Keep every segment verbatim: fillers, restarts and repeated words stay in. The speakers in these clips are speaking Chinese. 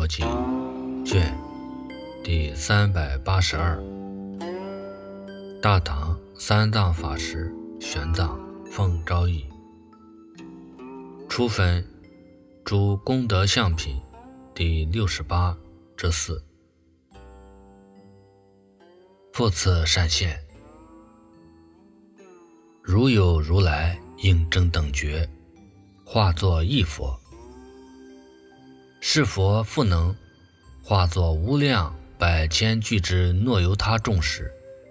佛经卷第三百八十二，大唐三藏法师玄奘奉诏译，初分诸功德相品第六十八之四。复次善现，如有如来应正等觉，化作一佛，是佛复能化作无量百千俱之诺由他众时，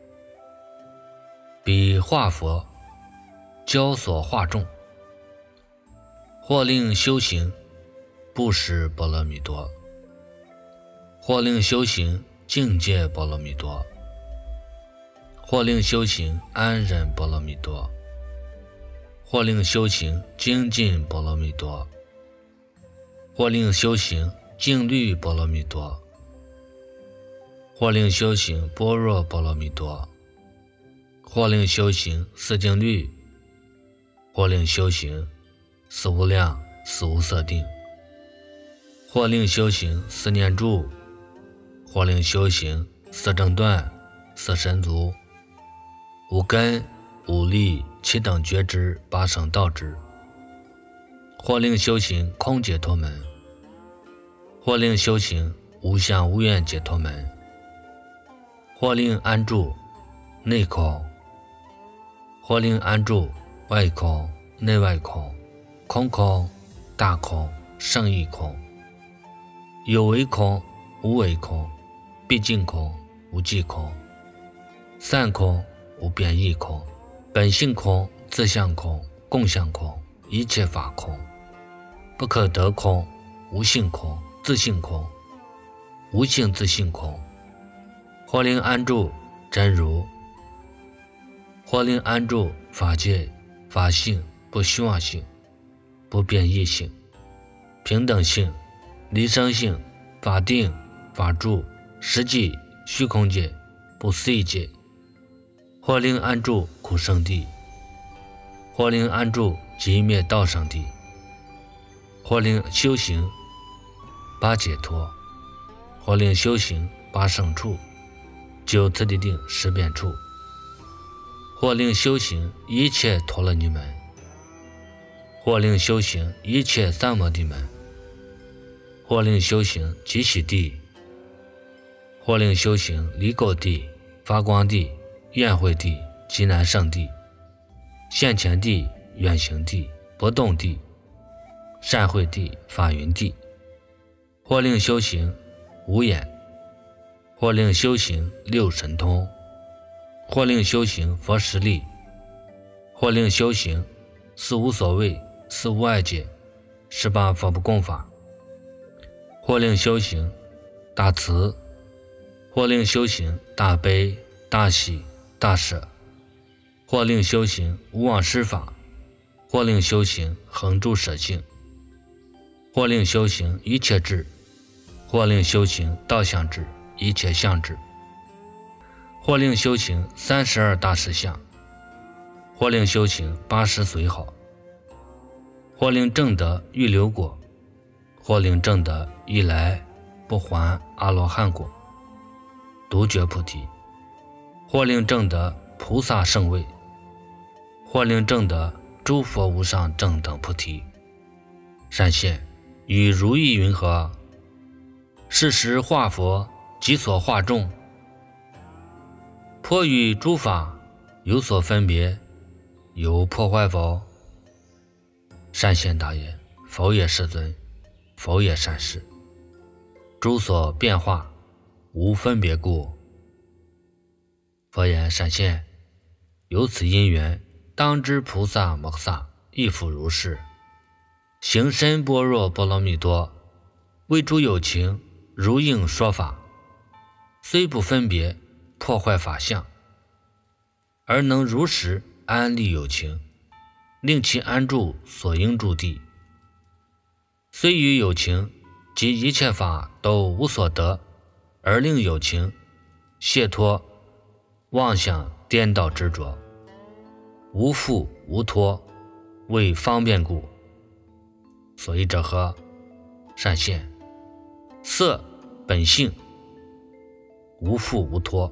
彼化佛教所化众，或令修行不识波罗蜜多，或令修行境界波罗蜜多，或令修行安忍波罗蜜多，或令修行精进波罗蜜多，或令修行静虑波罗蜜多，或令修行般若波罗蜜多，或令修行四静虑，或令修行四无量四无色定，或令修行四念住，或令修行四正断四神足，无根无力七等觉知八圣道之，或令修行空解脱门，或令修行无相无愿解脱门，或令安住内空，或令安住外空内外空，空空大空胜义空，有为空无为空，毕竟空无际空，散空无变异空，本性空自相空共相空一切法空，不可得空无性空自性空无性自性空，或令安住真如，或令安住法界法性不虚妄性不变异性平等性离生性法定法住实际虚空界不思议界，或令安住苦圣地，或令安住极灭道圣地，或令修行八解脱，或令修行八圣处九次第定十变处，或令修行一切陀罗尼门，或令修行一切三摩地门，或令修行极喜地，或令修行离垢地发光地宴会地极难胜地现前地远行地不动地善会地法云地，或令修行无眼，或令修行六神通，或令修行佛实力，或令修行四无所谓四无碍界十八佛不共法，或令修行大慈，或令修行大悲大喜大舍，或令修行无妄施法，或令修行恒住舍性，或令修行一切智，或令修行道相智一切相智，或令修行三十二大实相，或令修行八十随好，或令证得预流果，或令证得一来不还阿罗汉果独觉菩提，或令证得菩萨圣位，或令证得诸佛无上正等菩提。善现，与如意云何？是时化佛即所化众，颇与诸法有所分别，有破坏否？善现答言：否也，世尊，否也，善士。诸所变化无分别故。佛言：善现，有此因缘，当知菩萨摩诃萨亦复如是，行深般若波罗蜜多，为诸有情如应说法，虽不分别破坏法相，而能如实安立有情，令其安住所应住地，虽与有情及一切法都无所得，而令有情解脱妄想颠倒执着，无缚无脱，为方便故。所以者何？善现， 色本性无复无脱，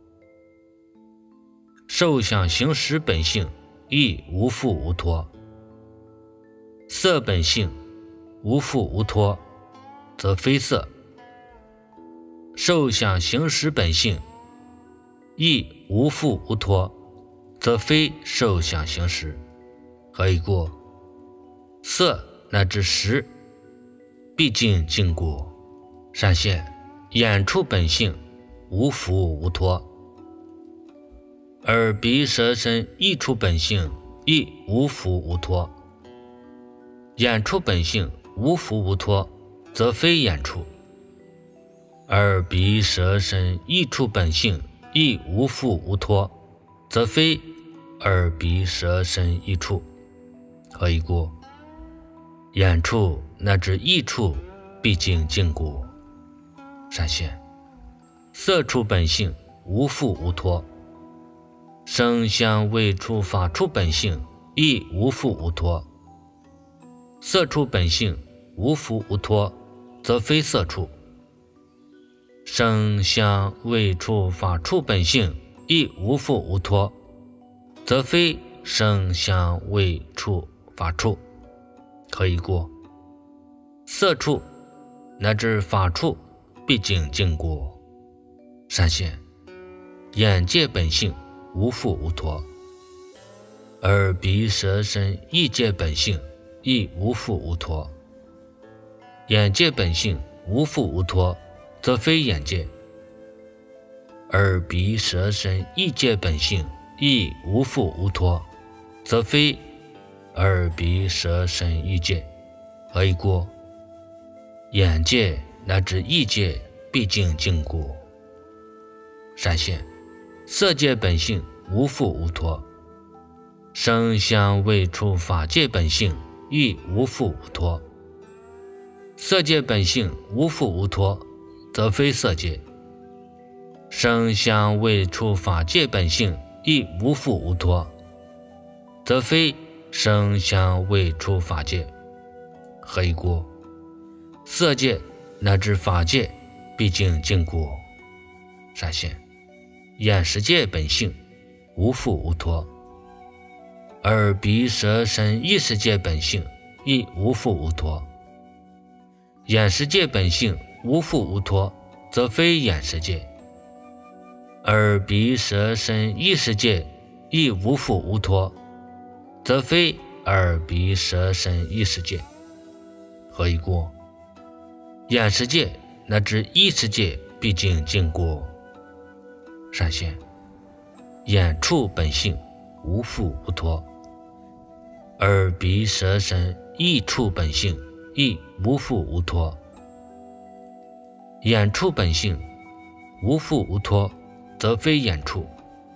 受想行识本性亦无复无脱。色本性无复无脱，则非色；受想行识本性亦无复无脱，则非受想行识。何以故？色乃至识，毕竟尽故。善现眼触本性无复无脱，耳鼻舌身意触本性亦无复无脱。眼触本性无复无脱，则非眼触；耳鼻舌身意触本性亦无复无脱，则非耳鼻舌身意触。何以故？眼触乃至意触毕竟尽故。善现色触本性无复无脱，声香味触法触本性亦无复无脱。色触本性无复无脱，则非色触；声香味触法触本性亦无复无脱，则非声香味触法触。何以故？色触乃至法触毕竟尽故。善现眼界本性无复无脱，耳鼻舌身意界本性亦无复无脱。眼界本性无复无脱，则非眼界；耳鼻舌身意界本性亦无复无脱，则非耳鼻舌身意界。何以故？眼界乃至意界毕竟尽故。善现色界本性无复无脱，声香味触法界本性亦无复无脱。色界本性无复无脱，则非色界；声香味触法界本性亦无复无脱，则非声香味触法界。何以故？色界乃至法界毕竟尽故。善现眼识界本性无复无脱，耳鼻舌身意识界本性亦无复无脱。眼识界本性无复无脱，则非眼识界；耳鼻舌身意识界亦无复无脱，则非耳鼻舌身意识界。何以故？眼识界乃至意识界毕竟尽故。善现眼触本性无复无脱，耳鼻舌身意触本性亦无复无脱。眼触本性无复无脱，则非眼触；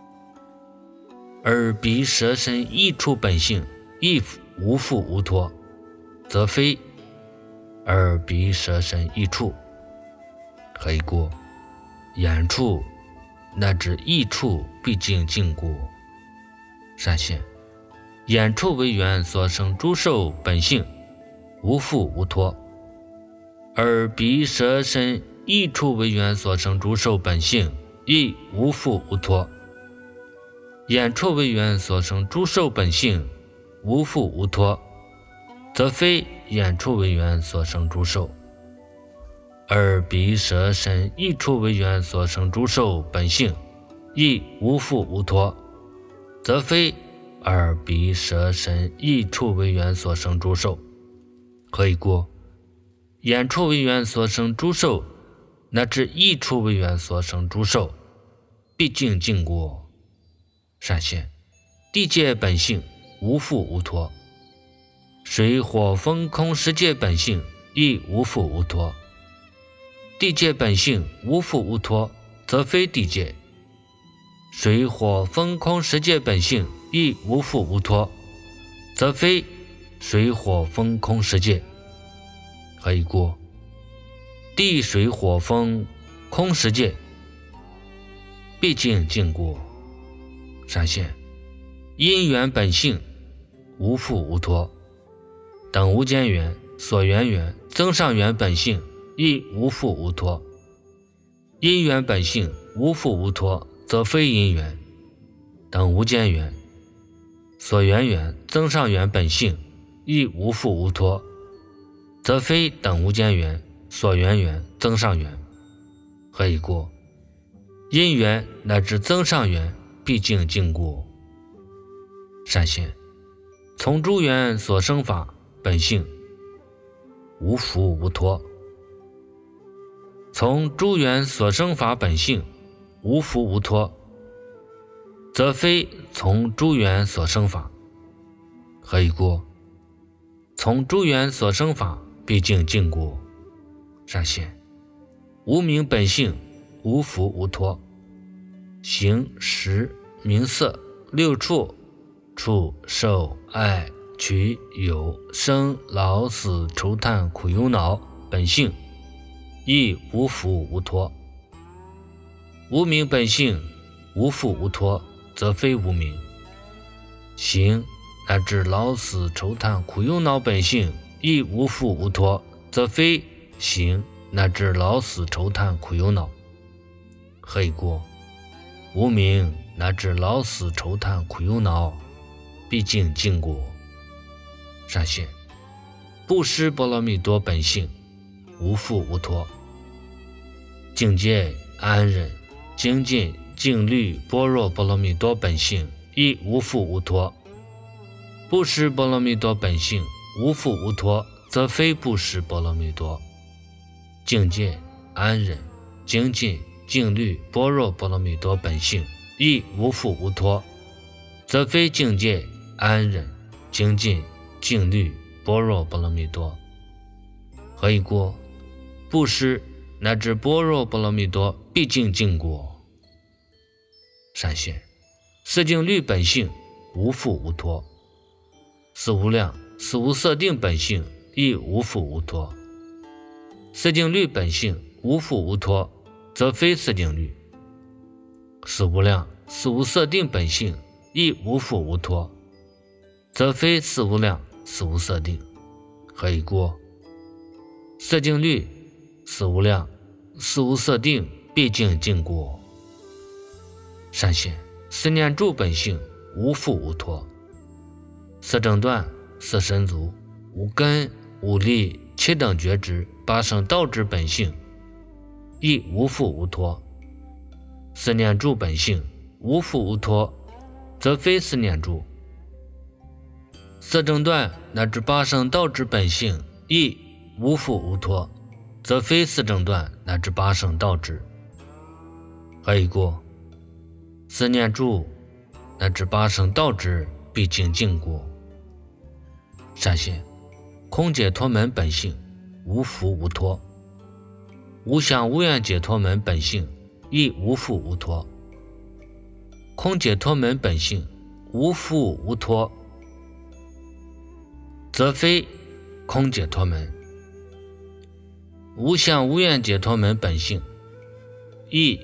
耳鼻舌身意触本性亦无复无脱，则非耳鼻舌身意触。何以故？眼触乃至意触毕竟尽故。善现眼触为缘所生诸受本性无复无脱，耳鼻舌身意触为缘所生诸受本性亦无复无脱。眼触为缘所生诸受本性无复无脱，则非眼触为缘所生诸受；耳鼻舌身意触为缘所生诸受本性亦无复无脱，则非耳鼻舌身意触为缘所生诸受。何以故？眼触为缘所生诸受乃至意触为缘所生诸受毕竟尽故。善现地界本性无复无脱，水火风空十界本性亦无复无脱。地界本性无复无脱，则非地界；水火风空十界本性亦无复无脱，则非水火风空十界。何以故？地水火风空十界毕竟尽故。善现因缘本性无复无脱，等无间缘、所缘缘、增上缘本性亦无复无脱。因缘本性无复无脱，则非因缘，等无间缘。所缘缘增上缘本性亦无复无脱，则非等无间缘所缘缘增上缘。何以故？因缘乃至增上缘毕竟尽故。善现从诸缘所生法本性无复无脱，从诸缘所生法本性无复无脱，则非从诸缘所生法。何以故？从诸缘所生法毕竟尽故。善现无明本性无复无脱，形识名色六处触受爱取有生老死愁叹苦忧恼本性亦无复无脱。无明本性无复无脱，则非无明。形乃至老死愁叹苦忧恼本性亦无复无脱，则非形乃至老死愁叹苦忧恼。何以故？无明乃至老死愁叹苦忧恼毕竟尽故。善现布施波罗蜜多本性无复无脱，境界安忍精进静虑般若波罗蜜多本性亦无复无脱。布施波罗蜜多本性无复无脱，则非布施波罗蜜多。境界安忍精进静虑般若波罗蜜多本性亦无复无脱，则非境界安忍精进静虑般若波罗蜜多。何以故？布施乃至般若波罗蜜多毕竟尽故。善现四境律本性无复无脱，四无量四无色定本性亦无复无脱。四境律本性无复无脱，则非四境律。四无量四无色定本性亦无复无脱，则非四无量四无色定。何以故？四境律四无量四无色定毕竟尽故。善现四念住本性无复无脱，四正断四神足无根无力七等觉知八圣道之本性亦无复无脱。四念住本性无复无脱，则非四念住。四正断乃至八圣道之本性亦无复无脱，则非四正断乃至八圣道之。何以故？四念住乃至八圣道之毕竟尽故。善现空解脱门本性无复无脱，无想无愿解脱门本性亦无复无脱。空解脱门本性无复无脱，则非空解脱门。无想无愿解脱门本性亦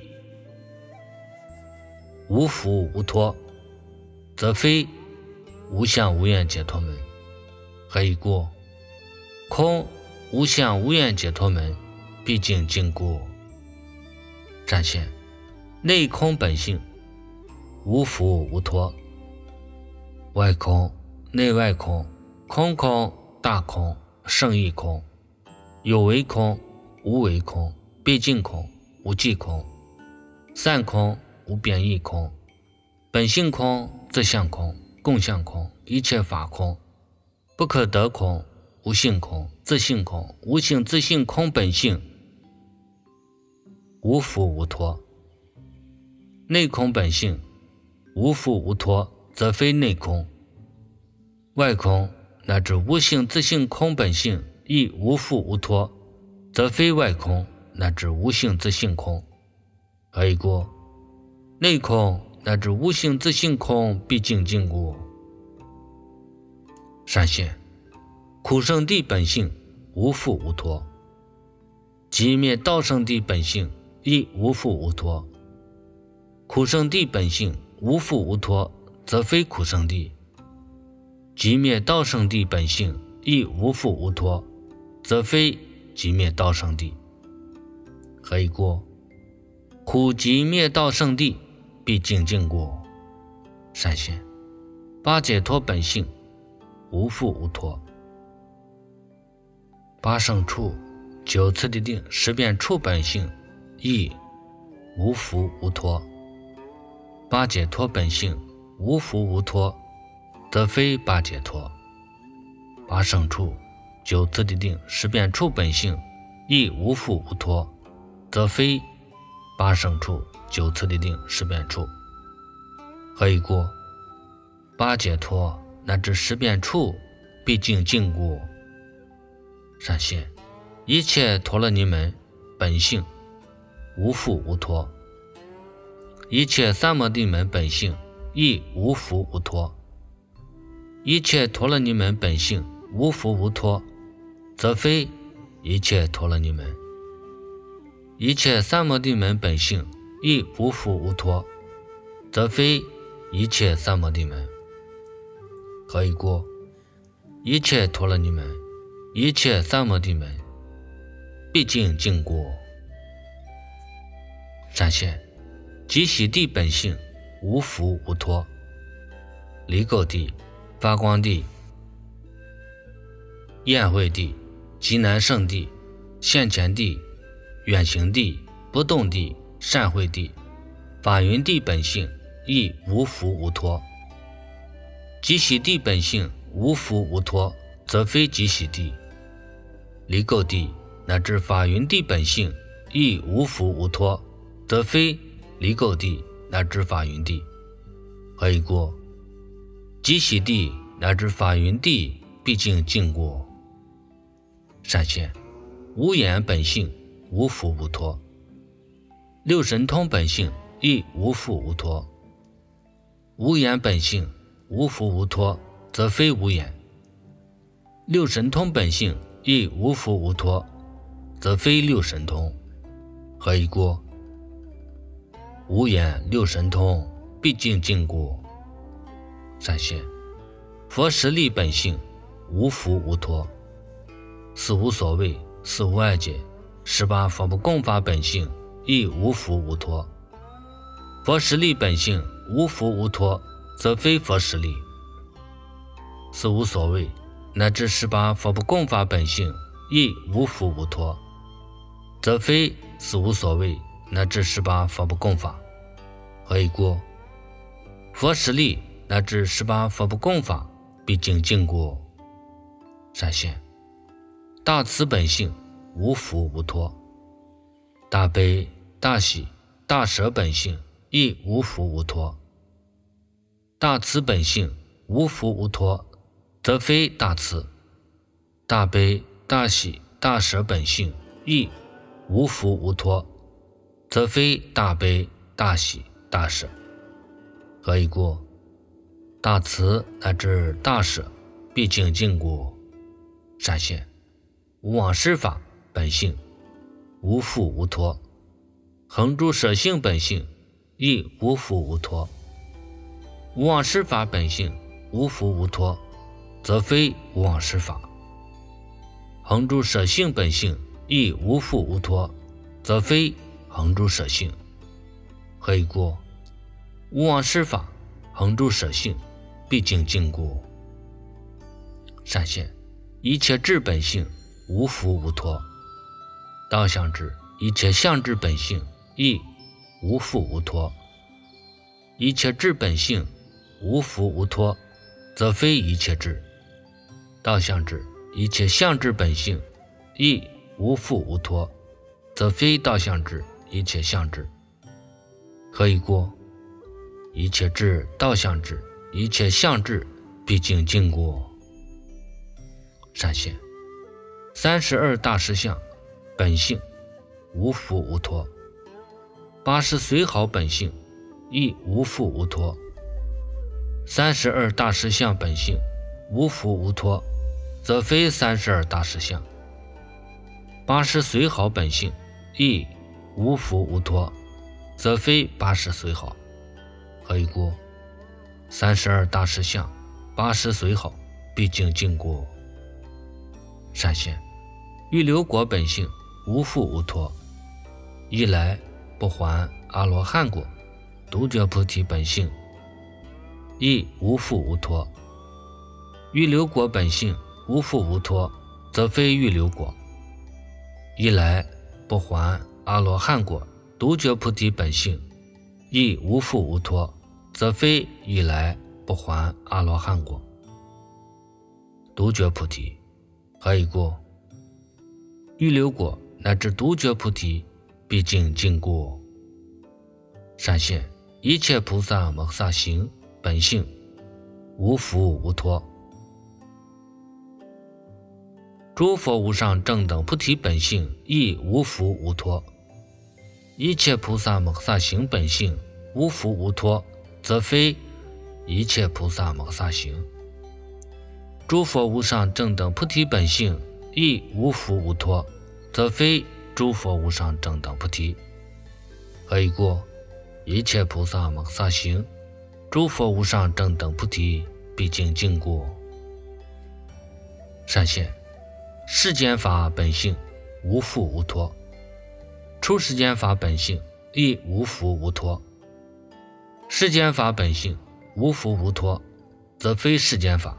无复无脱，则非无想无愿解脱门。何以故？空无想无愿解脱门毕竟尽故。善现内空本性无复无脱，外空内外空空空大空胜义空，有为空无为空毕竟空无际空，散空无变异空，本性空自相空共相空一切法空，不可得空无性空自性空无性自性空本性无复无脱。内空本性无复无脱，则非内空。外空乃至无性自性空本性亦无复无脱，则非外空乃至无性自性空。何以故？内空乃至无性自性空毕竟尽故。善现苦圣谛本性无复无脱，即灭道圣谛本性亦无复无脱。苦圣谛本性无复无脱，则非苦圣谛。即灭道圣谛本性亦无复无脱，则非即灭道圣谛。 何以过？苦集灭道圣地，毕竟经过。善现八解脱本性，无复无脱。八胜处九次第定识变处本性，亦无复无脱。八解脱本性无复无脱，则非八解脱。八胜处九次第定识变处本性，亦无复无脱，则非八胜处九次第定识变处。何以过？八解脱乃至识变处，毕竟经过。善现一切陀罗尼门本性，无复无脱。一切三摩地门本性，亦无复无脱。一切陀罗尼门本性无复无脱，则非一切陀罗尼门。一切三摩地门本性亦无复无脱，则非一切三摩地门。何以过？一切陀罗尼门，一切三摩地门，毕竟经过。善现极喜地本性，无复无脱。离垢地、发光地、宴会地、极难胜地、现前地、远行地、不动地、善会地、法云地本性，亦无复无脱。极喜地本性无复无脱，则非极喜地。离垢地乃至法云地本性，亦无复无脱，则非离垢地乃至法云地。何以过？极喜地乃至法云地，毕竟经过。善现无眼本性，无复无脱。六神通本性，亦无复无脱。无眼本性无复无脱，则非无眼。六神通本性亦无复无脱，则非六神通。何以过？无眼六神通，毕竟经过。善现佛实力本性，无复无脱。四无所谓，四无碍解，十八佛不共法本性，亦无复无脱。佛实力本性无复无脱，则非佛实力。四无所谓乃至十八佛不共法本性，亦无复无脱，则非四无所谓乃至十八佛不共法。何以过？佛实力乃至十八佛不共法，毕竟经过。善现大慈本性，无复无脱。大悲、大喜、大舍本性，亦无复无脱。大慈本性无复无脱，则非大慈。大悲、大喜、大舍本性，亦无复无脱，则非大悲、大喜、大舍。何以过？大慈乃至大舍，毕竟经过。善现无妄施法本性，无复无脱。恒诸舍性本性，亦无复无脱。无妄施法本性无复无脱，则非无妄施法。恒诸舍性本性亦无复无脱，则非恒诸舍性。何以过？无妄施法恒诸舍性，毕竟经过。善现一切智本性，无复无脱。当相智一切相智本性，亦无复无脱。一切智本性无复无脱，则非一切智。当相智一切相智本性，亦无复无脱，则非当相智一切相智。何以过？一切智当相智一切相智，毕竟经过。善现三十二大实相本性，无复无脱。八十随好本性，亦无复无脱。三十二大实相本性，无复无脱，则非三十二大实相。八十随好本性，亦无复无脱，则非八十随好。何以过？三十二大实相，八十随好，毕竟经过。善现预流果本性，无复无脱。 一来不还阿罗汉果，独觉菩提本性，亦无复无脱。欲流果本性无复无脱，则非欲流果。一来不还阿罗汉果，独觉菩提本性，亦无复无脱，则非一来不还阿罗汉果。独觉菩提何以故？欲流果乃至独觉菩提，毕竟禁故。善现一切菩萨摩萨行本性，无复无脱。诸佛无上正等菩提本性，亦无复无脱。一切菩萨摩萨行本性，无复无脱，则非一切菩萨摩萨行。诸佛无上正等菩提本性，亦无复无脱，则非诸佛无上正等菩提。何以故？一切菩萨摩萨行，诸佛无上正等菩提，毕竟禁故。善现世间法本性，无复无脱。出世间法本性，亦无复无脱。世间法本性无复无脱，则非世间法。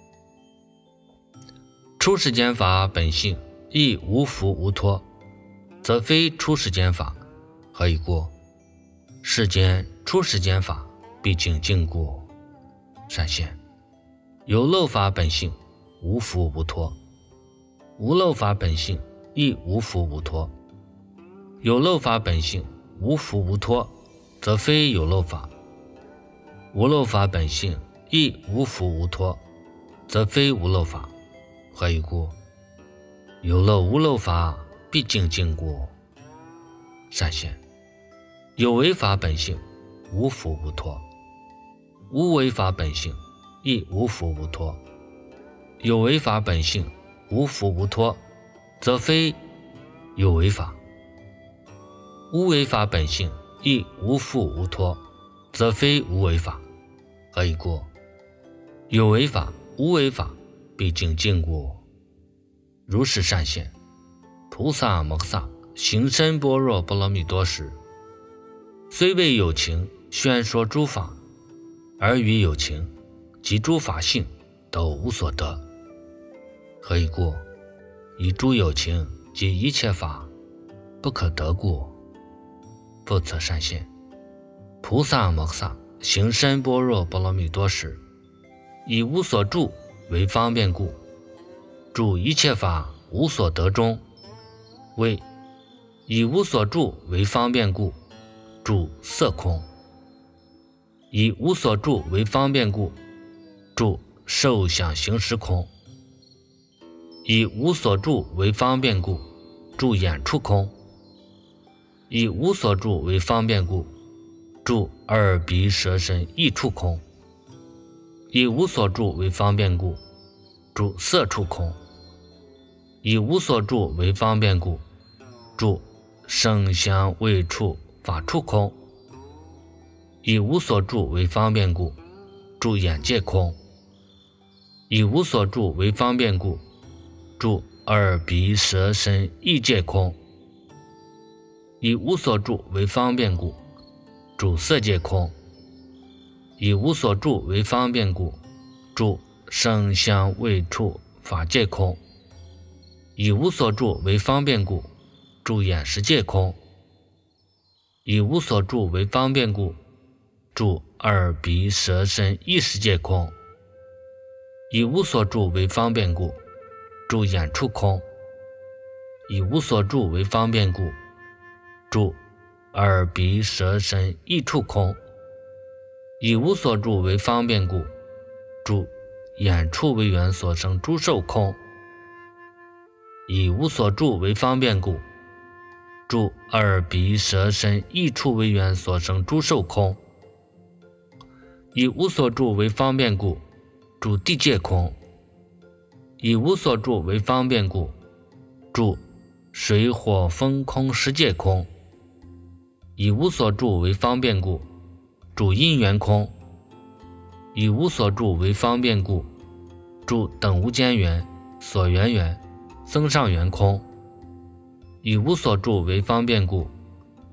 出世间法本性亦无复无脱，则非出世间法。何以故？世间出世间法，毕竟禁故。善现有漏法本性，无复无脱。无漏法本性亦无复无脱。有漏法本性无复无脱，则非有漏法。无漏法本性亦无复无脱，则非无漏法。何以故？有漏无漏法，毕竟禁故。善现有为法本性，无复无脱。无为法本性亦无复无脱。有为法本性无复无脱，则非有为法。无为法本性亦无复无脱，则非无为法。何以故？有为法无为法，毕竟禁故。如是善现菩萨摩萨行深般若波罗蜜多时，虽为有情宣说诸法，而于有情及诸法性都无所得。何以故？以诸有情及一切法不可得故。复次善现菩萨摩萨行深般若波罗蜜多时，以无所住为方便故，住一切法无所得中，为以无所住为方便故，住色空；以无所住为方便故，住受想行识空；以无所住为方便故，住眼触空；以无所住为方便故，住耳鼻舌身意触空；以无所住为方便故，住色触空；以无所住为方便故，住声香味触法触空；以无所住为方便故，住眼界空；以无所住为方便故，住耳鼻舌身意界空；以无所住为方便故，住色界空；以无所住为方便故，住声香味触法界空；以无所住为方便故，住眼识界空；以无所住为方便故，住耳鼻舌身意识界空；以无所住为方便故，住眼触空；以无所住为方便故，住耳鼻舌身意触空；以无所住为方便故，住眼触为缘所生诸受空；以无所住为方便故，住耳鼻舌身意触为缘所生诸受空；以无所住为方便故，住地界空；以无所住为方便故，住水火风空十界空；以无所住为方便故，住因缘空；以无所住为方便故，住等无间缘、所缘缘、增上缘空；以无所住为方便故，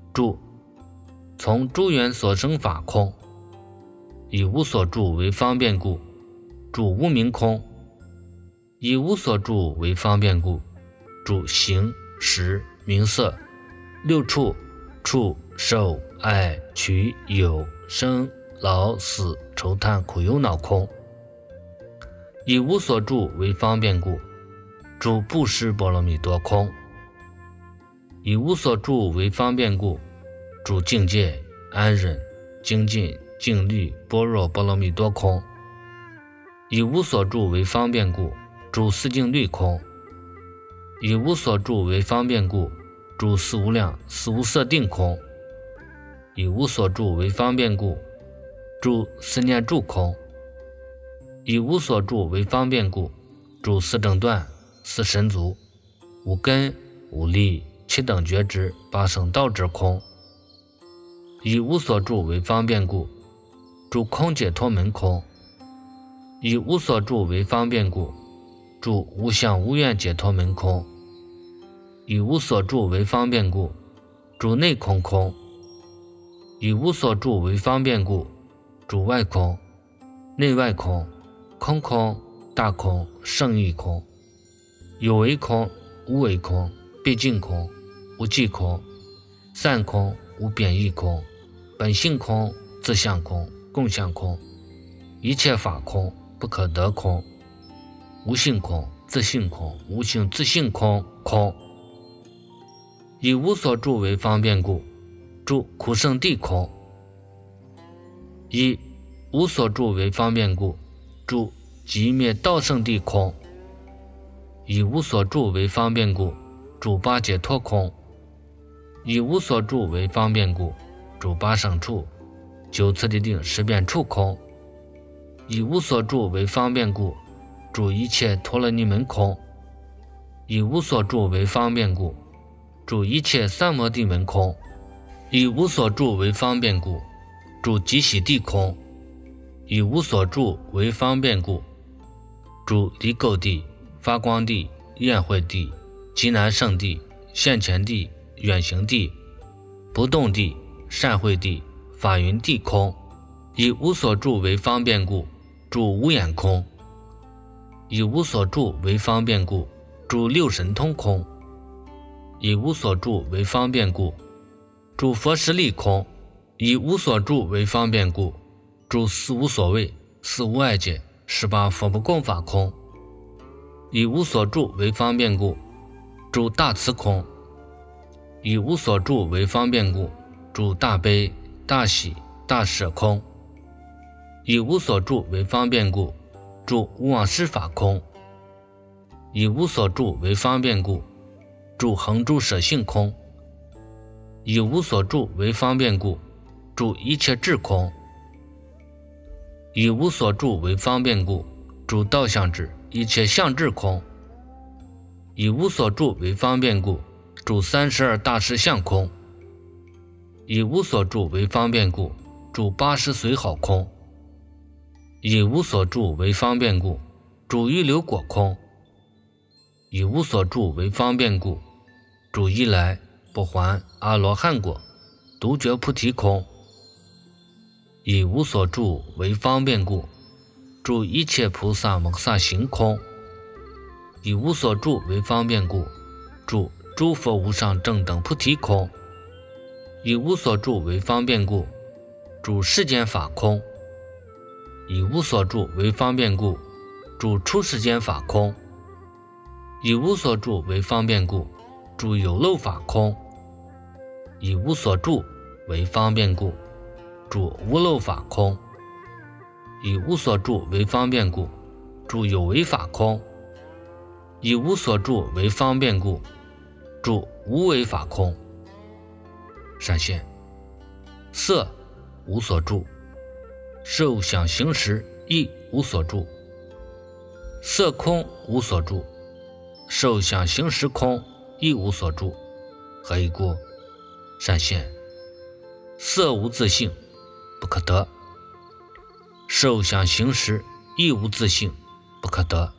住从诸缘所生法空，以无所住为方便故，住无明空；以无所住为方便故，住形识名色六处触受爱取有生老死愁叹苦忧恼空；以无所住为方便故，住布施波罗蜜多空；以无所住为方便故，住境界安忍精进静虑般若波罗蜜多空；以无所住为方便故，住四境律空；以无所住为方便故，住四无量四无色定空；以无所住为方便故，住四念住空；以无所住为方便故，住四正断四神足五根五力七等觉知八圣道之空；以无所住为方便故，住空解脱门空；以无所住为方便故，住无相无愿解脱门空；以无所住为方便故，住内空空；以无所住为方便故，住外空内外空空空大空胜义空；有为空无为空毕竟空无际空散空无贬义空本性空自相空共相空一切法空不可得空无性空自性空无性自性空空；以无所住为方便故，住苦圣地空；以无所住为方便故，住寂灭道圣地空；以无所住为方便故，住八解脱空；以无所住为方便故，住八胜处九次第定十遍处空；以无所住为方便故，住一切陀罗尼门空；以无所住为方便故，住一切三摩地门空；以无所住为方便故，住极喜地空；以无所住为方便故，住离垢地发光地宴会地极难胜地现前地远行地不动地善会地法云地空；以无所住为方便故，住无眼空；以无所住为方便故，住六神通空；以无所住为方便故，住佛实力空；以无所住为方便故，住四无所谓四无碍界十八佛不共法空；以无所住为方便故，住大慈空；以无所住为方便故，住大悲大喜大舍空；以无所住为方便故，住无往事法空；以无所住为方便故，住恒诸舍性空；以无所住为方便故，住一切智空；以无所住为方便故，住道相智一切相智空；以无所住为方便故，住三十二大士相空；以无所住为方便故，住八十随好空；以无所住为方便故，住预流果空；以无所住为方便故，住一来不还阿罗汉果独觉菩提空；以无所住为方便故，住一切菩萨摩萨行空；以无所住为方便故，住诸佛无上正等菩提空；以无所住为方便故，住世间法空；以无所住为方便故，住出世间法空；以无所住为方便故，住有漏法空；以无所住为方便故，住无漏法空；以无所住为方便故，住有为法空；以无所住为方便故，住无为法空。闪现色无所住，受想行识亦无所住；色空无所住，受想行识空亦无所住。何以故？闪现色无自性，不可得；受想行识亦无自性，不可得；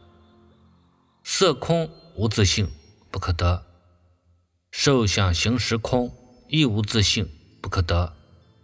色空无自性，不可得；受想行识空亦无自性，不可得。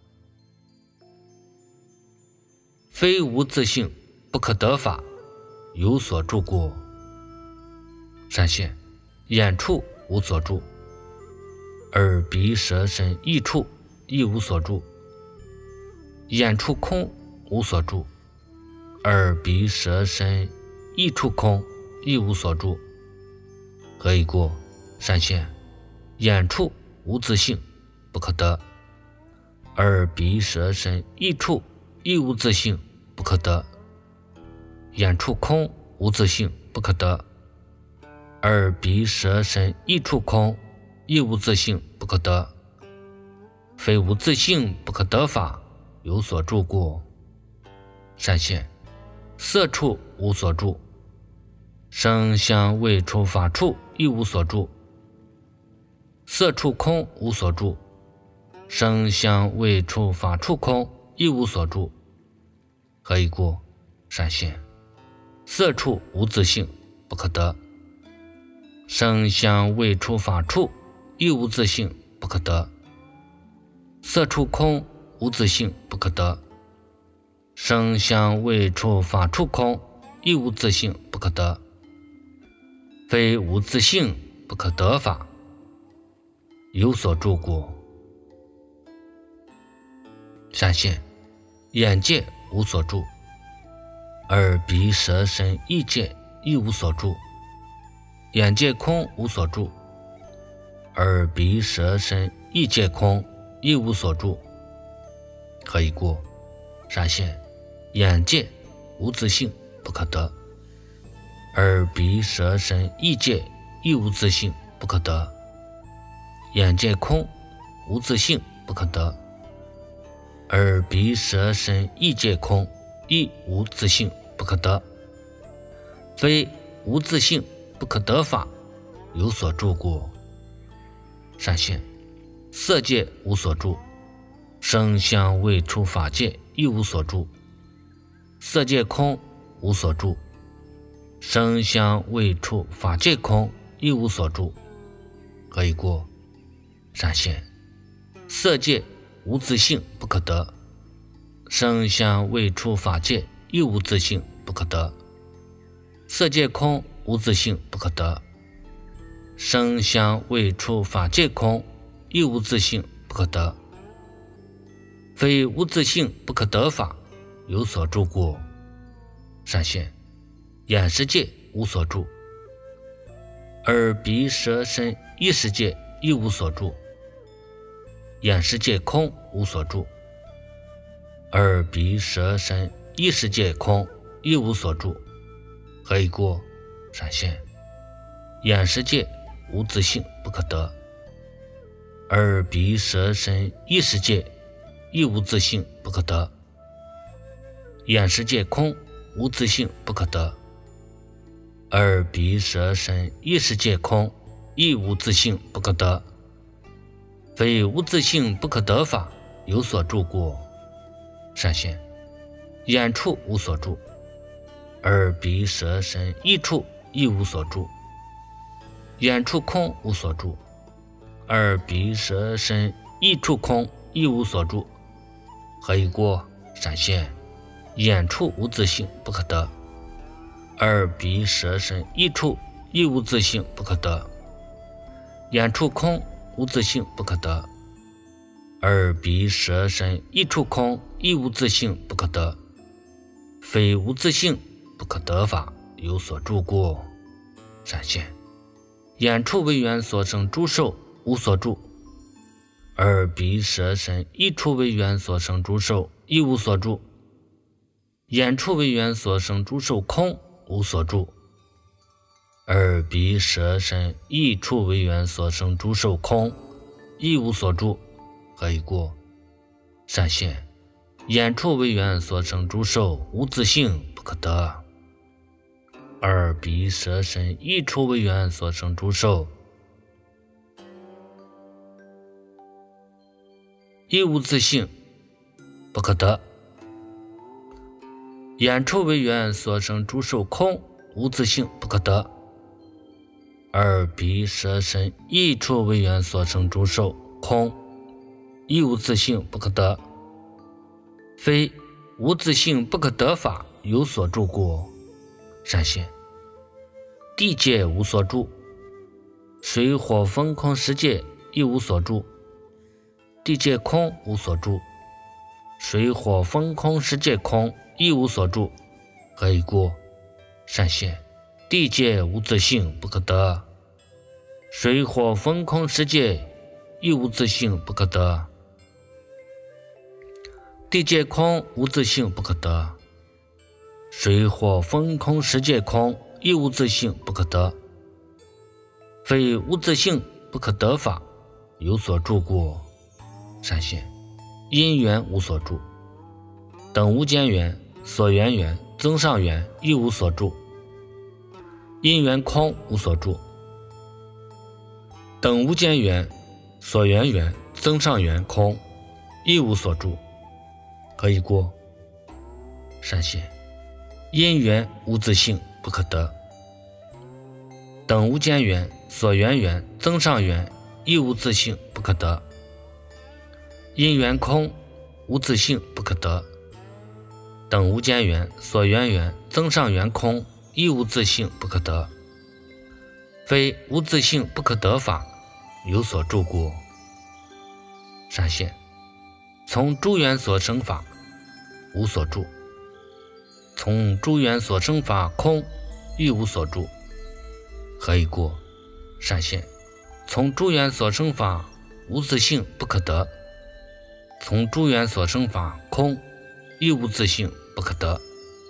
非无自性，不可得法，有所住故。闪现眼处无所住，耳鼻舌身意处亦无所住。眼处空无所住，耳鼻舌身意处空亦无所住。何以故？闪现眼处无自性，不可得；耳鼻舌身意处亦无自性，不可得。眼处空无自性，不可得；耳鼻舌身意处空亦无自性，不可得。非无自性，不可得法，有所住故。闪现色处无所住，声香味触法处亦无所住。色处空无所住，声香味触法处空亦无所住。何以故？闪现色处无自性，不可得；声香味触法处亦无自性，不可得。色处空无自性，不可得；声香味触法处空亦无自性，不可得。非无自性，不可得法，有所住故。闪现眼界无所住，耳鼻舌身意界亦无所住。眼界空无所住，耳鼻舌身意界空亦无所住。何以故？闪现眼界无自性，不可得；耳鼻舌身意界亦无自性，不可得。眼界空无自性，不可得；耳鼻舌身意界空亦无自性，不可得。非无自性，不可得法，有所住故。闪现色界无所住，声香味触法界亦无所住。色界空无所住，声香味触法界空亦无所住。何以故？闪现色界无自性，不可得；声香味触法界亦无自性，不可得。色界空无自性，不可得；声香味触法界空亦无自性，不可得。非无自性，不可得法，有所住故。闪现眼识界无所住，耳鼻舌身意识界亦无所住。眼识界空无所住，耳鼻舌身意识界空亦无所住。何以故？闪现眼识界无自性，不可得；耳鼻舌身意识界亦无自性，不可得。眼识界空无自性，不可得；耳鼻舌身意识界空亦无自性，不可得。非无自性，不可得法，有所住故。闪现眼处无所住，耳鼻舌身意处亦无所住。眼处空无所住，耳鼻舌身意处空亦无所住。何以故？闪现眼处无自性，不可得；耳鼻舌身意处亦无自性，不可得。眼处空无自性，不可得；耳鼻舌身意处空亦无自性，不可得。非无自性，不可得法，有所住故。闪现眼处为缘所生诸受无所住，耳鼻舌身意处为缘所生诸受亦无所住。眼处为缘所生诸受空无所住，耳鼻舌身意处为缘所生诸受空亦无所住。何以故？闪现眼处为缘所生诸受无自性，不可得；耳鼻舌身意处为缘所生诸受亦无自性，不可得。眼处为缘所生诸受空无自性，不可得；耳鼻舌身意处为缘所生诸受空亦无自性不可得。非无自性不可得法有所住故，善现。地界无所住，水火风空十界亦无所住。地界空无所住，水火风空十界空亦无所住。何以故？善现。地界无自性不可得，水火风空十界亦无自性不可得。地界空无自性不可得，水火风空十界空亦无自性不可得。非无自性不可得法有所住故，善现。因缘无所住，等无间缘、所缘缘、增上缘亦无所住。因缘空无所住，等无间缘、所缘缘、增上缘空亦无所住。何以故？善现。因缘无自性不可得，等无间缘、所缘缘、增上缘亦无自性不可得。因缘空无自性不可得，等无间缘、所缘缘、增上缘空亦无自性不可得。非无自性不可得法有所住故，善现。从诸缘所生法无所住，从诸缘所生法空亦无所住。何以故？善现。从诸缘所生法无自性不可得，从诸缘所生法空亦无自性不可得。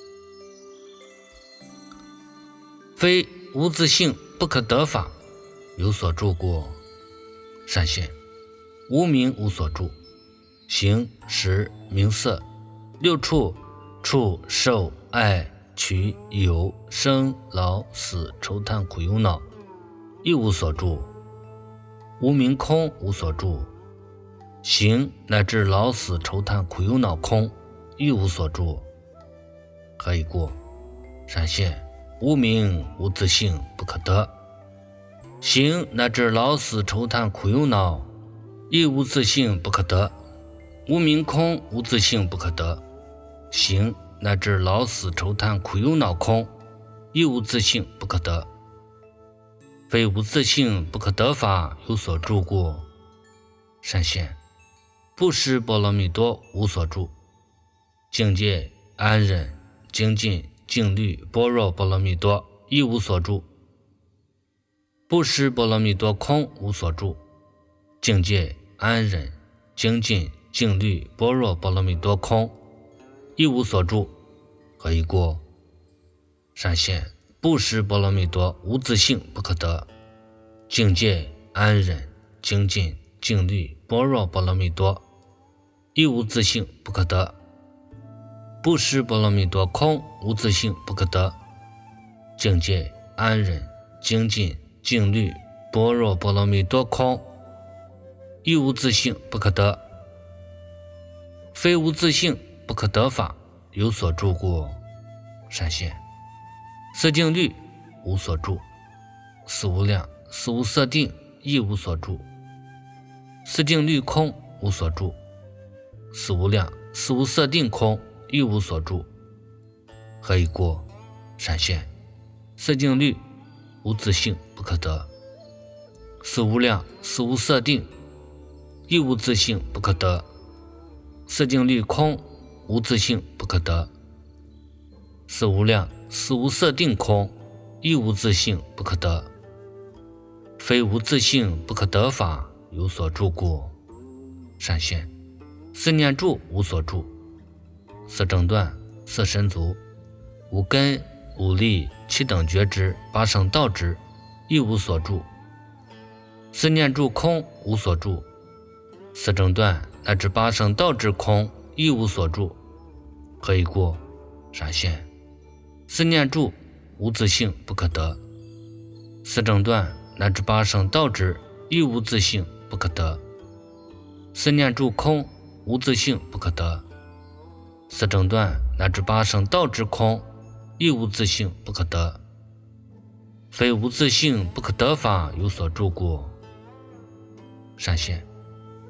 非无自性不可得法有所住故，善现。无明无所住，形识名色六处触受爱取有生老死愁叹苦忧恼亦无所住。无明空无所住，形乃至老死愁叹苦忧恼空亦无所住。何以故？善现。无明无自性不可得，形乃至老死愁叹苦忧恼亦无自性不可得。无明空无自性不可得，形乃至老死愁叹苦忧恼空亦无自性不可得。非无自性不可得法有所住故，善现。不施波罗蜜多无所住，境界安忍精进静虑般若波罗蜜多亦无所住。不施波罗蜜多空无所住，境界安忍精进静虑般若波罗蜜多空亦无所住。何以故？善现。不施波罗蜜多无自性不可得，境界安忍精进静虑般若波罗蜜多亦无自性不可得。不施波罗蜜多空无自性不可得，境界安忍精进静虑般若波罗蜜多空亦无自性不可得。非无自性不可得法有所住故，善现。色净律无所住，四无量四无色定亦无所住。色净律空无所住，四无量四无色定空亦无所住。何以故？善现。色净律无自性不可得，四无量四无色定亦无自性不可得。色净律空无自性不可得，四无量四无色定空亦无自性不可得。非无自性不可得法有所住故，善现。四念住无所住，色正断色身足无根五力七等觉知八圣道知亦无所住。四念住空无所住，四正断乃至八圣道知空亦无所住。何以故？善现。四念住无自性不可得，四正断乃至八圣道知亦无自性不可得。四念住空无自性不可得，四正断乃至八圣道知空亦无自性不可得。非无自性不可得法有所住故，善现。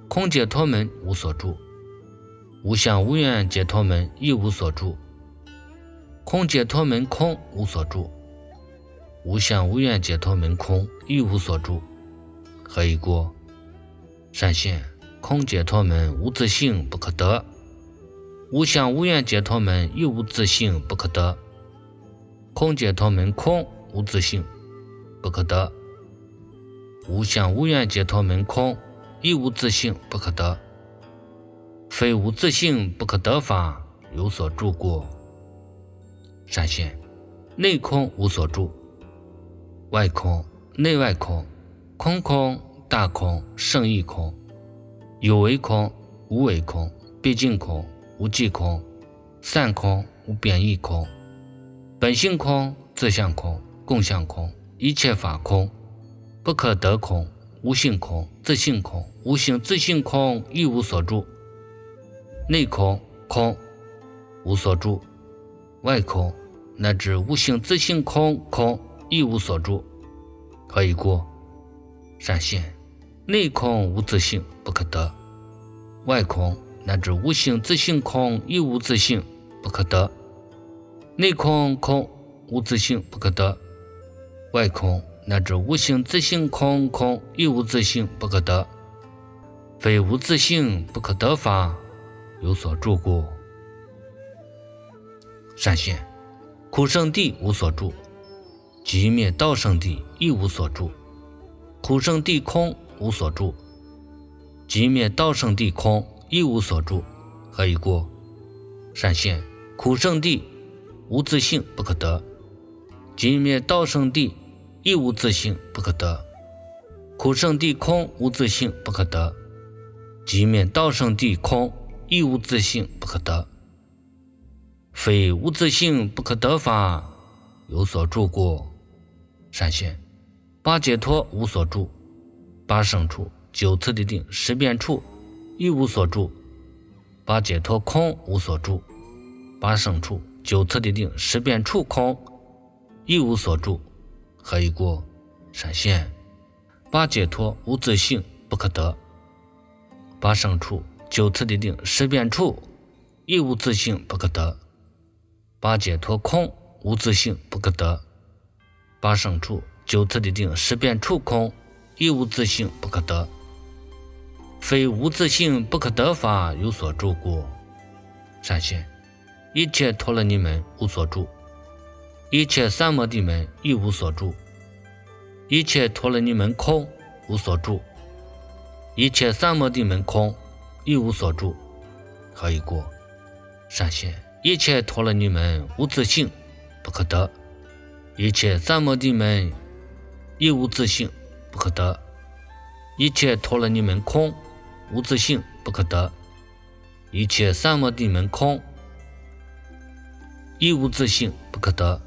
空解脱门无所住，无相无愿解脱门亦无所住。空解脱门空无所住，无相无愿解脱门空亦无所住。何以故？善现空解脱门无自性不可得，无相无愿解脱门亦无自性不可得。空解脱门空无自性不可得，无相无愿解脱门空亦无自性不可得。非无自性不可得法，有所住故。善现内空无所住，外空内外空，空空大空胜义空，有为空无为空，毕竟空无际空，散空无变异空，本性空自相空共相空，一切法空不可得空，无性空自性空，无性自性空亦无所住。内空空无所住，外空乃至无性自性空空亦无所住。何以故？善现内空无自性不可得，外空乃至无性自性空亦无自性不可得。内空空无自性不可得，外空乃至无性自性空空亦无自性不可得。非无自性不可得法，有所住故。善现苦圣地无所住，即灭道圣地亦无所住。苦圣地空无所住，即灭道圣地空亦无所住。何以故？善现苦圣地无自性不可得，即灭道圣地亦无自性不可得。苦圣地空无自性不可得，即灭道圣地空亦无自性不可得。非无自性不可得法，有所住故。善现八解脱无所住，八胜处九次第定十变处亦无所住。八解脱空无所住，八胜处九次第定十变处空亦无所住。何以故？善现八解脱无自性不可得，八胜处九次第定十变处亦无自性不可得。八解脱空无自性不可得，八胜处九次第定十变处空亦无自性不可得。非无自性不可得法，有所住故。善现一切陀罗尼门无所住，一切三摩地门亦无所住。一切陀罗尼门空无所住，一切三摩地门空亦无所住。何以故？善现一切陀罗尼门无自性不可得，一切三摩地门亦无自性不可得。一切陀罗尼门空无自性不可得，一切三摩地门空亦无自性不可得。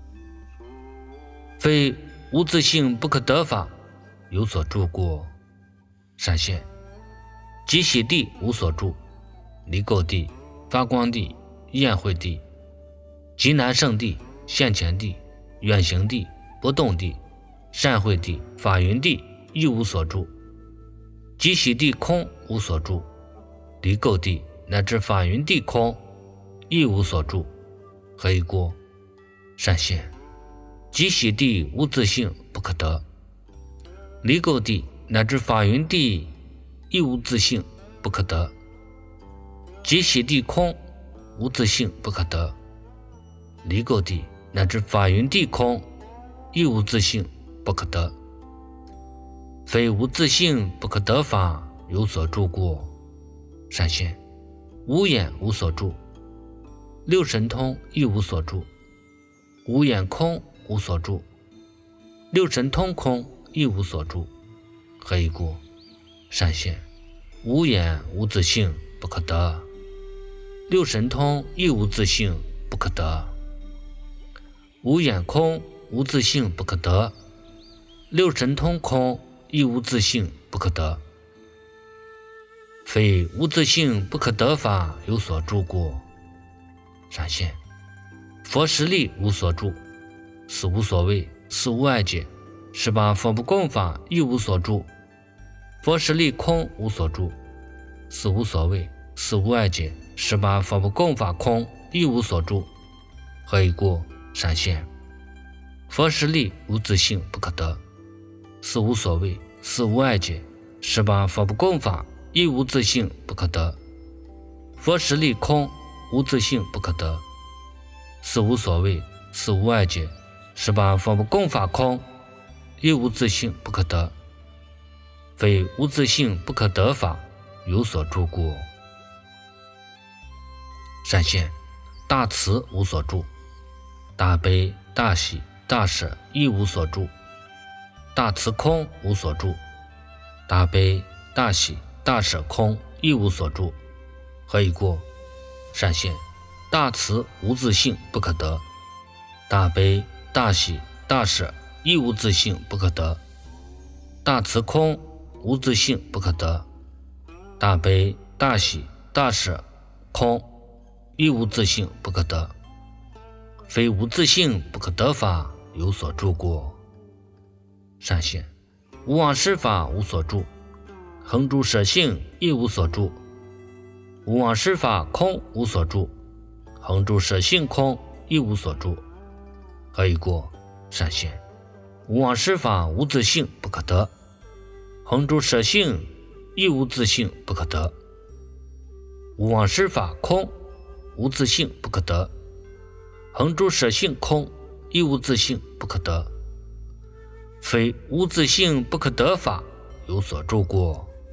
非无自性不可得法，有所住故。善现极喜地无所住，离垢地发光地宴会地极难胜地现前地远行地不动地善会地法云地亦无所住。极喜地空无所住，离垢地乃至法云地空亦无所住。何以故？善现极喜地无自性不可得，离垢地乃至法云地亦无自性不可得。极喜地空无自性不可得，离垢地乃至法云地空亦无自性不可得。非无自性不可得法，有所住故。善现无眼无所住，六神通亦无所住。无眼空无所住，六神通空亦无所住。何以故？善现无眼无自性不可得，六神通亦无自性不可得。无眼空无自性不可得，六神通空亦无自性不可得。非无自性不可得法，有所住故。善现佛实力无所住，死无所谓，死无碍解，十八佛不共法亦无所住。佛实力空无所住， 四无所谓，四无碍解，十八法不共法空，一无所住，何以故？闪现。佛实力无自性不可得，四无所谓，四无碍解，十八法不共法，一无自性不可得。佛实力空，无自性不可得，四无所谓，四无碍解，十八法不共法空，一无自性不可得。非无自性不可得法，有所住故。闪现。大慈无所住，大悲大喜大舍亦无所住，大慈空无所住，大悲大喜大舍空亦无所住，何以故？闪现。大慈无自性不可得，大悲大喜大舍亦无自性不可得，大慈空无自性不可得，大悲大喜大舍空亦无自性不可得，非无自性不可得法，有所住故。闪现。无妄施法无所住，恒住舍性亦无所住，无妄施法空无所住，恒住舍性空亦无所住，何以故？闪现。无妄施法无自性不可得，恒住舍性亦无自性不可得，无妄施法空无自性不可得，恒住舍性空亦无自性不可得，非无自性不可得法，有所住故。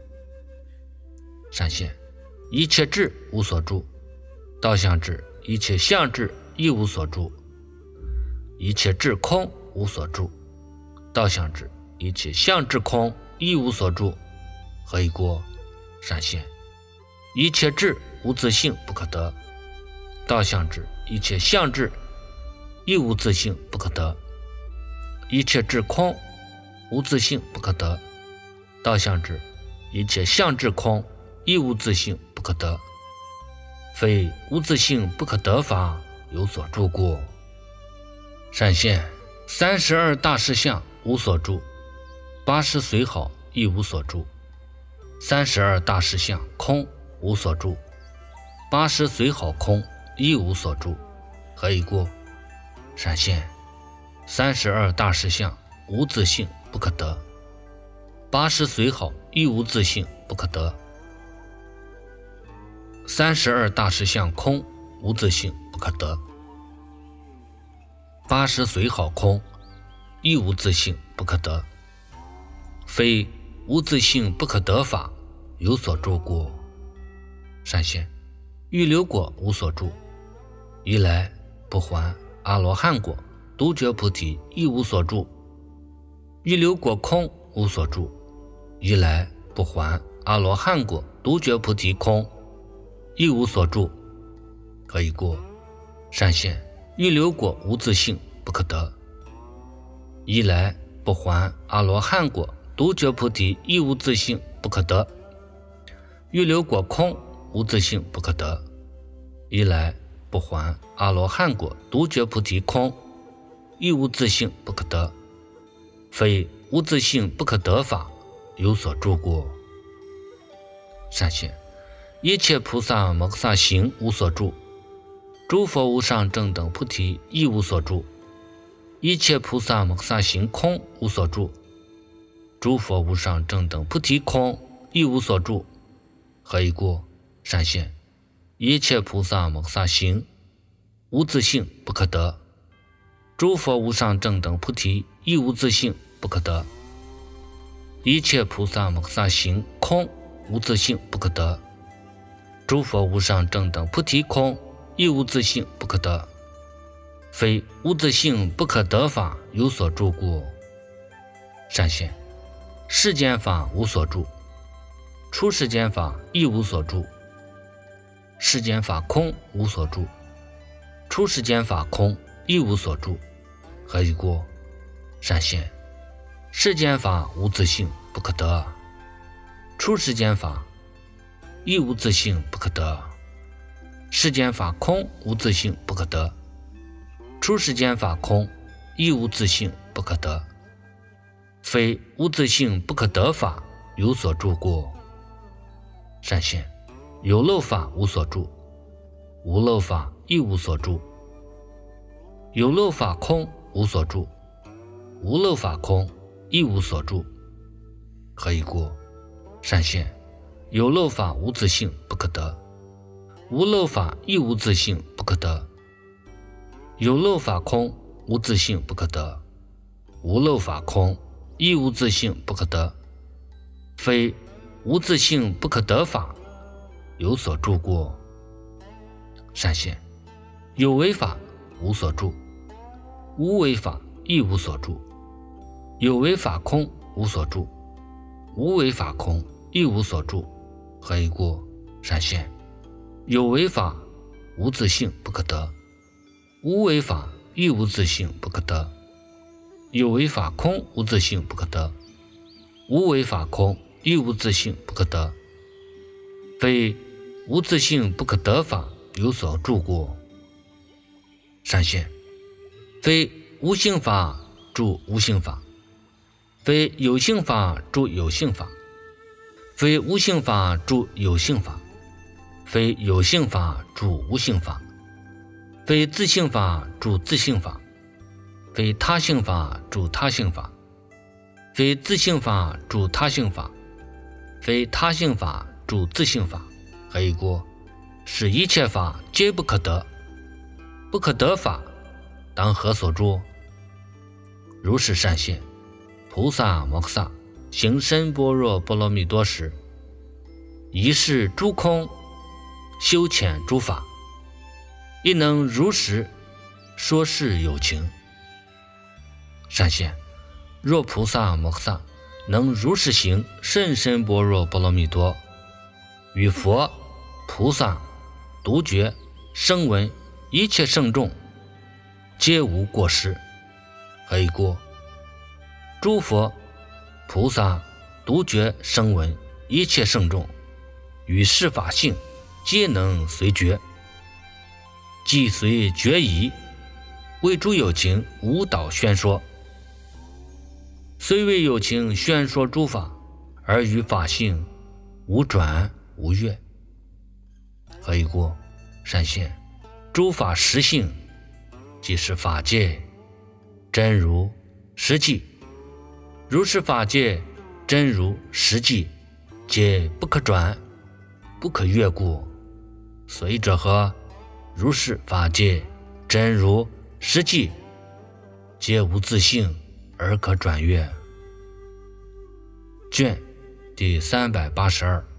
闪现。一切智无所住，道相智一切相智亦无所住，一切智空无所住，道相智一切相智空亦无所住，何以故？闪现。一切智无自性不可得，道相智一切相智亦无自性不可得，一切智空无自性不可得，道相智一切相智空亦无自性不可得，非无自性不可得法，有所住故。闪现。三十二大士相无所住，八十随好亦无所住，三十二大士相空无所住，八十随好空亦无所住，何以故？闪现。三十二大士相无自性不可得，八十随好亦无自性不可得，三十二大士相空无自性不可得，八十随好空亦无自性不可得，非无自性不可得法，有所住故。闪现。预流果无所住，一来不还阿罗汉果，独觉菩提亦无所住，预流果空无所住，一来不还阿罗汉果，独觉菩提空亦无所住，何以故？闪现。预流果无自性不可得，一来不还阿罗汉果，独觉菩提亦无自性不可得，预流果空无自性不可得，一来不还阿罗汉果，独觉菩提空亦无自性不可得，非无自性不可得法，有所住故。闪现。一切菩萨摩诃萨行无所住，诸佛无上正等菩提亦无所住，一切菩萨摩诃萨行空无所住，诸佛无上正等菩提空亦无所住，何以故？闪现。一切菩萨摩诃萨行无自性不可得，诸佛无上正等菩提亦无自性不可得，一切菩萨摩诃萨行空无自性不可得，诸佛无上正等菩提空亦无自性不可得，非无自性不可得法，有所住故。闪现。世间法无所住，出世间法亦无所住，世间法空无所住，出世间法空亦无所住，何以故？闪现。世间法无自性不可得，出世间法亦无自性不可得，世间法空无自性不可得，出世间法空亦无自性不可得，非无自性不可得法，有所住故。 善现。有漏法无所住，无漏法亦无所住。有漏法空无所住，无漏法空亦无所住。何以故？善现。有漏法无自性，不可得，无漏法亦无自性，不可得。有漏法空无自性，不可得，无漏法空亦无自性，不可得。非无自性不可得法，有所住故。善现。有为法无所住，无为法亦无所住。有为法空无所住，无为法空亦无所住。何以故？善现。有为法无自性，不可得，无为法亦无自性，不可得。有为法空无自性，不可得，无为法空亦无自性，不可得。非无自性不可得法，有所住故。善现。非无性法住无性法，非有性法住有性法，非无性法住有性法，非有性法住无性法，非自性法住自性法，非他性法住他性法，非自性法住他性法，非他性法住自性法。何以故？使一切法皆不可得，不可得法，当何所住？如是善现。菩萨摩诃萨行深般若波罗蜜多时，一是诸空修遣诸法，亦能如实说是有情。善现。若菩萨摩诃萨能如实行甚深般若波罗蜜多，与佛、菩萨、独觉、声闻一切圣众皆无过失。何以故？诸佛、菩萨、独觉、声闻一切圣众与是法性皆能随觉，即随觉仪，为诸有情无导宣说。虽为有情宣说诸法，而与法性无转无越。何以故？善现。诸法实性即是法界真如实际，如是法界真如实际，皆不可转不可越故。所以者何？如是法界真如实际，皆无自性而可转越。卷第三百八十二。